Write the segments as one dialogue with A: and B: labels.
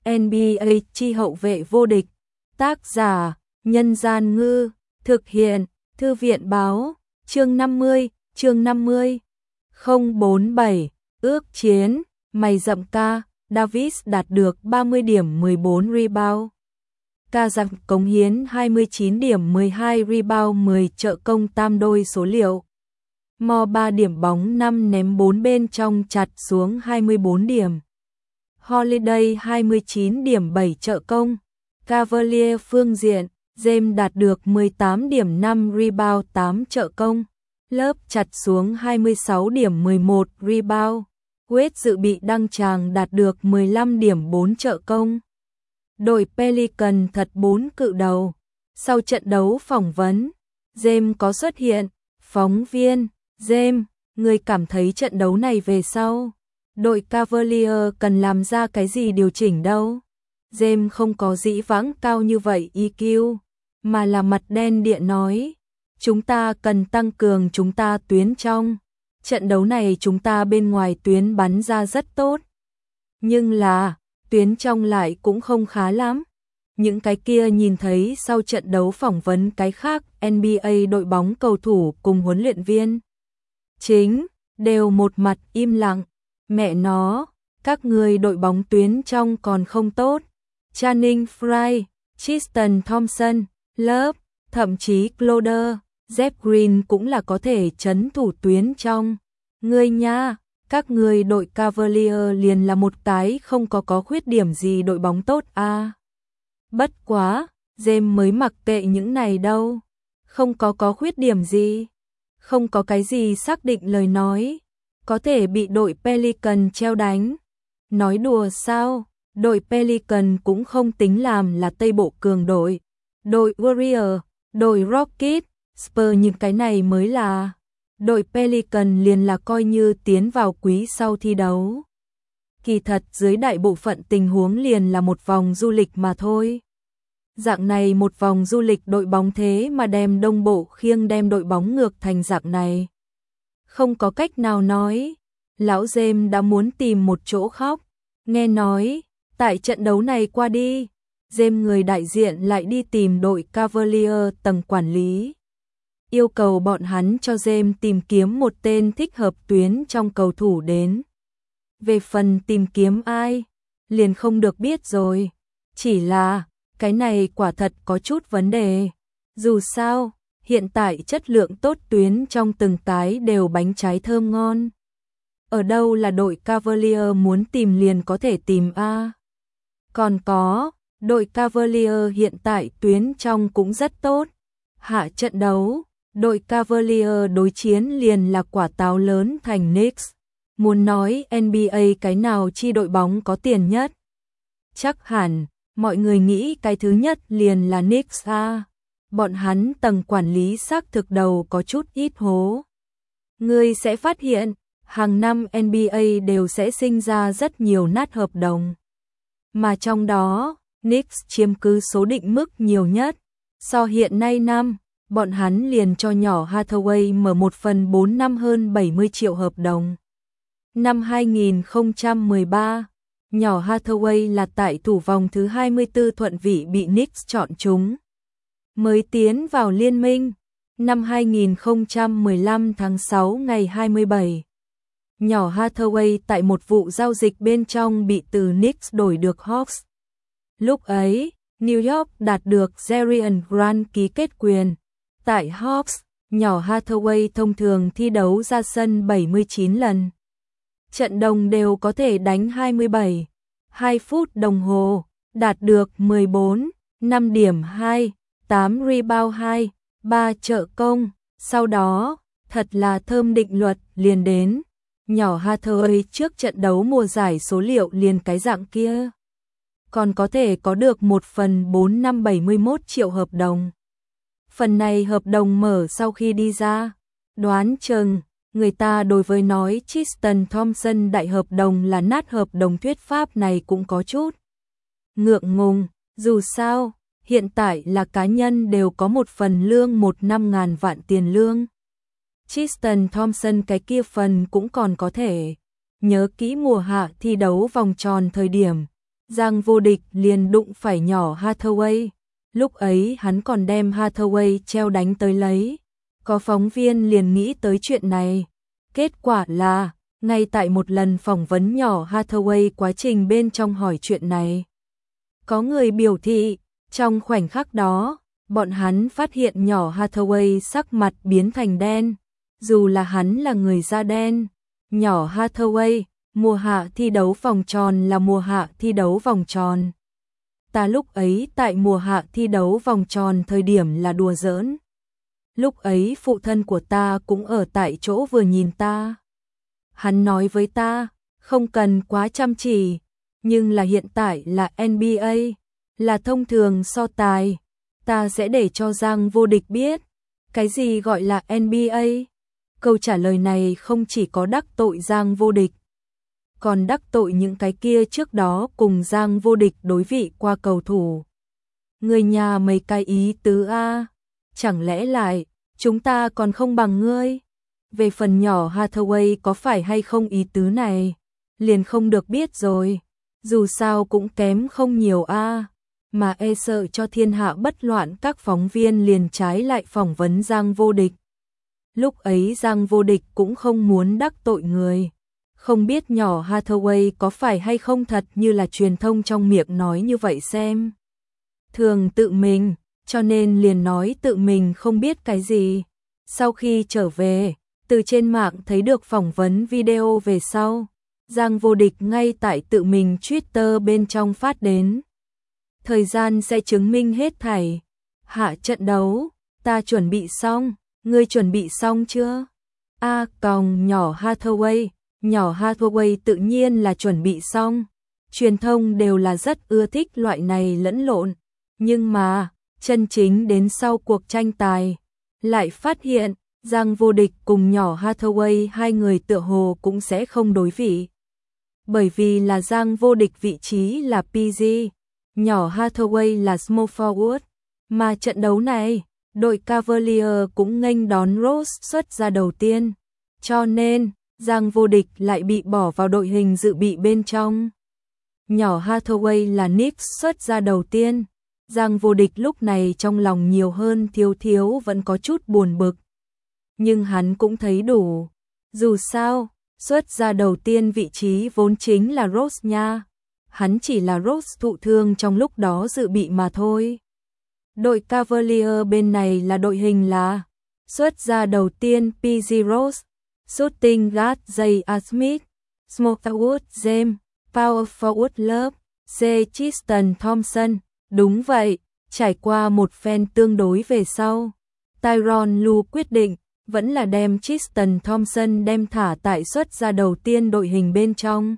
A: NBA chi hậu vệ vô địch. Tác giả: Nhân Gian Ngư. Thực hiện: Thư viện Báo. Chương 50. 047. Ước chiến. Mày rậm ca. Davis đạt được 30 điểm 14 rebound. Ca giặc cống hiến 29 điểm 12 rebound 10 trợ công tam đôi số liệu. Mo 3 điểm bóng 5 ném 4 bên trong chặt xuống 24 điểm. Holiday 29 điểm 7 trợ công. Cavalier phương diện, James đạt được 18 điểm 5 rebound 8 trợ công. Lớp chặt xuống 26 điểm 11 rebound. Wade dự bị đăng tràng đạt được 15 điểm 4 trợ công. Đội Pelican thật 4 cự đầu. Sau trận đấu phỏng vấn, James có xuất hiện. Phóng viên: James, người cảm thấy trận đấu này về sau đội Cavalier cần làm ra cái gì điều chỉnh đâu? James không có dĩ vãng cao như vậy EQ, mà là mặt đen điện nói. Chúng ta cần tăng cường chúng ta tuyến trong. Trận đấu này chúng ta bên ngoài tuyến bắn ra rất tốt. Nhưng là, tuyến trong lại cũng không khá lắm. Những cái kia nhìn thấy sau trận đấu phỏng vấn cái khác NBA đội bóng cầu thủ cùng huấn luyện viên chính, đều một mặt im lặng. Mẹ nó, các người đội bóng tuyến trong còn không tốt. Channing Frye, Tristan Thompson, Love, thậm chí Crowder, Jeff Green cũng là có thể trấn thủ tuyến trong. Người nha, các người đội Cavalier liền là một cái không có khuyết điểm gì đội bóng tốt à. Bất quá, James mới mặc kệ những này đâu. Không có khuyết điểm gì. Không có cái gì xác định lời nói. Có thể bị đội Pelican treo đánh. Nói đùa sao? Đội Pelican cũng không tính làm là Tây Bộ cường đội. Đội Warrior, đội Rocket, Spurs những cái này mới là. Đội Pelican liền là coi như tiến vào quý sau thi đấu. Kỳ thật dưới đại bộ phận tình huống liền là một vòng du lịch mà thôi. Dạng này một vòng du lịch đội bóng thế mà đem Đông Bộ khiêng đem đội bóng ngược thành dạng này. Không có cách nào nói. Lão James đã muốn tìm một chỗ khóc. Nghe nói, tại trận đấu này qua đi, James người đại diện lại đi tìm đội Cavalier tầng quản lý. Yêu cầu bọn hắn cho James tìm kiếm một tên thích hợp tuyến trong cầu thủ đến. Về phần tìm kiếm ai, liền không được biết rồi. Chỉ là, cái này quả thật có chút vấn đề. Dù sao, hiện tại chất lượng tốt tuyến trong từng cái đều bánh trái thơm ngon. Ở đâu là đội Cavalier muốn tìm liền có thể tìm a. Còn có, đội Cavalier hiện tại tuyến trong cũng rất tốt. Hạ trận đấu, đội Cavalier đối chiến liền là quả táo lớn thành Knicks. Muốn nói NBA cái nào chi đội bóng có tiền nhất? Chắc hẳn, mọi người nghĩ cái thứ nhất liền là Knicks a. Bọn hắn tầng quản lý xác thực đầu có chút ít hố. Ngươi sẽ phát hiện, hàng năm NBA đều sẽ sinh ra rất nhiều nát hợp đồng. Mà trong đó, Knicks chiếm cứ số định mức nhiều nhất. So hiện nay năm, bọn hắn liền cho nhỏ Hathaway mở 1/4 năm hơn 70 triệu hợp đồng. Năm 2013, nhỏ Hathaway là tại thủ vòng thứ 24 thuận vị bị Knicks chọn chúng. Mới tiến vào liên minh, năm 2015 tháng 6 ngày 27. Nhỏ Hathaway tại một vụ giao dịch bên trong bị từ Knicks đổi được Hawks. Lúc ấy, New York đạt được Jerian Grant ký kết quyền. Tại Hawks, nhỏ Hathaway thông thường thi đấu ra sân 79 lần. Trận đồng đều có thể đánh 2 phút đồng hồ, đạt được 14, 5 điểm 2, 8 rebound 2, 3 trợ công. Sau đó, thật là thơm định luật liền đến. Nhỏ Hathaway trước trận đấu mùa giải số liệu liền cái dạng kia. Còn có thể có được 1/4 năm 71 triệu hợp đồng. Phần này hợp đồng mở sau khi đi ra. Đoán chừng, người ta đối với nói Tristan Thompson đại hợp đồng là nát hợp đồng thuyết pháp này cũng có chút ngượng ngùng. Dù sao, hiện tại là cá nhân đều có một phần lương 1/5 vạn tiền lương. Tristan Thompson cái kia phần cũng còn có thể. Nhớ kỹ mùa hạ thi đấu vòng tròn thời điểm, Giang Vô Địch liền đụng phải nhỏ Hathaway. Lúc ấy hắn còn đem Hathaway treo đánh tới lấy. Có phóng viên liền nghĩ tới chuyện này. Kết quả là, ngay tại một lần phỏng vấn nhỏ Hathaway quá trình bên trong hỏi chuyện này. Có người biểu thị, trong khoảnh khắc đó, bọn hắn phát hiện nhỏ Hathaway sắc mặt biến thành đen. Dù là hắn là người da đen, nhỏ Hathaway, mùa hạ thi đấu vòng tròn là mùa hạ thi đấu vòng tròn. Ta lúc ấy tại mùa hạ thi đấu vòng tròn thời điểm là đùa giỡn. Lúc ấy phụ thân của ta cũng ở tại chỗ vừa nhìn ta. Hắn nói với ta, không cần quá chăm chỉ, nhưng là hiện tại là NBA, là thông thường so tài. Ta sẽ để cho Giang Vô Địch biết, cái gì gọi là NBA. Câu trả lời này không chỉ có đắc tội Giang Vô Địch, còn đắc tội những cái kia trước đó cùng Giang Vô Địch đối vị qua cầu thủ. Người nhà mấy cái ý tứ a, chẳng lẽ lại chúng ta còn không bằng ngươi? Về phần nhỏ Hathaway có phải hay không ý tứ này, liền không được biết rồi. Dù sao cũng kém không nhiều a, mà e sợ cho thiên hạ bất loạn, các phóng viên liền trái lại phỏng vấn Giang Vô Địch. Lúc ấy Giang Vô Địch cũng không muốn đắc tội người. Không biết nhỏ Hathaway có phải hay không thật như là truyền thông trong miệng nói như vậy xem. Thường tự mình, cho nên liền nói tự mình không biết cái gì. Sau khi trở về, từ trên mạng thấy được phỏng vấn video về sau, Giang Vô Địch ngay tại tự mình Twitter bên trong phát đến. Thời gian sẽ chứng minh hết thảy. Hạ trận đấu, ta chuẩn bị xong, ngươi chuẩn bị xong chưa? Còng nhỏ Hathaway. Nhỏ Hathaway tự nhiên là chuẩn bị xong. Truyền thông đều là rất ưa thích loại này lẫn lộn. Nhưng mà, chân chính đến sau cuộc tranh tài, lại phát hiện, Giang Vô Địch cùng nhỏ Hathaway hai người tựa hồ cũng sẽ không đối vị. Bởi vì là Giang Vô Địch vị trí là PG, nhỏ Hathaway là small forward. Mà trận đấu này, đội Cavalier cũng nghênh đón Rose xuất ra đầu tiên. Cho nên, Giang Vô Địch lại bị bỏ vào đội hình dự bị bên trong. Nhỏ Hathaway là Knicks xuất ra đầu tiên. Giang Vô Địch lúc này trong lòng nhiều hơn thiếu vẫn có chút buồn bực. Nhưng hắn cũng thấy đủ. Dù sao, xuất ra đầu tiên vị trí vốn chính là Rose nha. Hắn chỉ là Rose thụ thương trong lúc đó dự bị mà thôi. Đội Cavalier bên này là đội hình là xuất ra đầu tiên PG Rose, shooting guard J.R. Smith, small forward James, power forward Love, C. Tristan Thompson. Đúng vậy, trải qua một phen tương đối về sau, Tyronn Lue quyết định vẫn là đem Tristan Thompson đem thả tại xuất ra đầu tiên đội hình bên trong.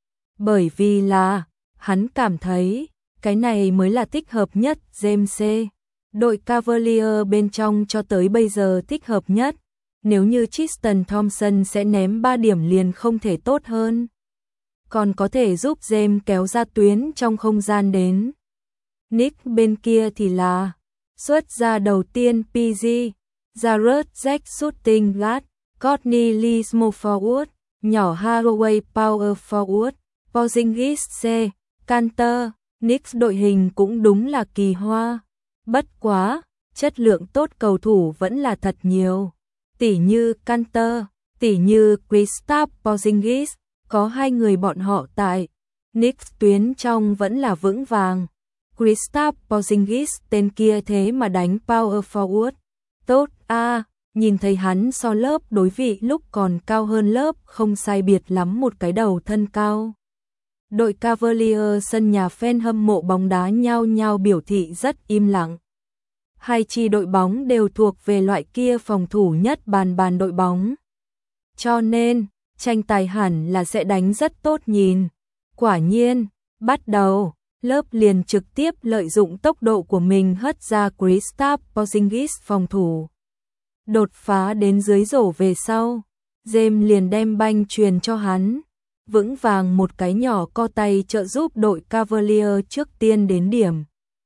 A: Bởi vì là, hắn cảm thấy, cái này mới là thích hợp nhất James C. Đội Cavalier bên trong cho tới bây giờ thích hợp nhất. Nếu như Tristan Thompson sẽ ném 3 điểm liền không thể tốt hơn. Còn có thể giúp James kéo ra tuyến trong không gian đến. Knicks bên kia thì là xuất ra đầu tiên PG, Jarrett Jack shooting guard, Courtney Lee small forward, nhỏ Hathaway power forward, Porzingis C, Kanter. Knicks đội hình cũng đúng là kỳ hoa. Bất quá, chất lượng tốt cầu thủ vẫn là thật nhiều. Tỉ như Kanter, tỉ như Kristaps Porzingis, có hai người bọn họ tại Knicks tuyến trong vẫn là vững vàng. Kristaps Porzingis tên kia thế mà đánh power forward. Tốt nhìn thấy hắn so lớp đối vị lúc còn cao hơn lớp không sai biệt lắm một cái đầu thân cao. Đội Cavalier sân nhà fan hâm mộ bóng đá nhao nhao biểu thị rất im lặng. Hai chi đội bóng đều thuộc về loại kia phòng thủ nhất bàn đội bóng. Cho nên, tranh tài hẳn là sẽ đánh rất tốt nhìn. Quả nhiên, bắt đầu, lớp liền trực tiếp lợi dụng tốc độ của mình hất ra Kristaps Porzingis phòng thủ. Đột phá đến dưới rổ về sau, James liền đem banh truyền cho hắn. Vững vàng một cái nhỏ co tay trợ giúp đội Cavalier trước tiên đến điểm.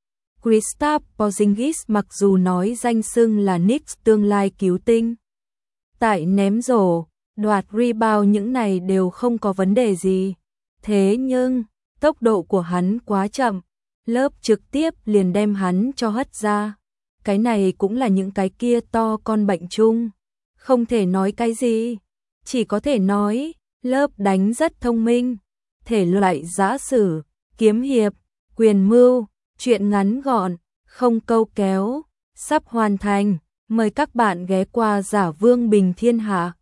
A: Kristaps Porzingis mặc dù nói danh xưng là Knicks tương lai cứu tinh. Tại ném rổ, đoạt rebound những này đều không có vấn đề gì. Thế nhưng, Tốc độ của hắn quá chậm, lớp trực tiếp liền đem hắn cho hất ra. Cái này cũng là những cái kia to con bệnh chung. Không thể nói cái gì, chỉ có thể nói, lớp đánh rất thông minh. Thể loại giã sử, kiếm hiệp, quyền mưu, truyện ngắn gọn, không câu kéo, sắp hoàn thành. Mời các bạn ghé qua Giả Vương Bình Thiên Hạ.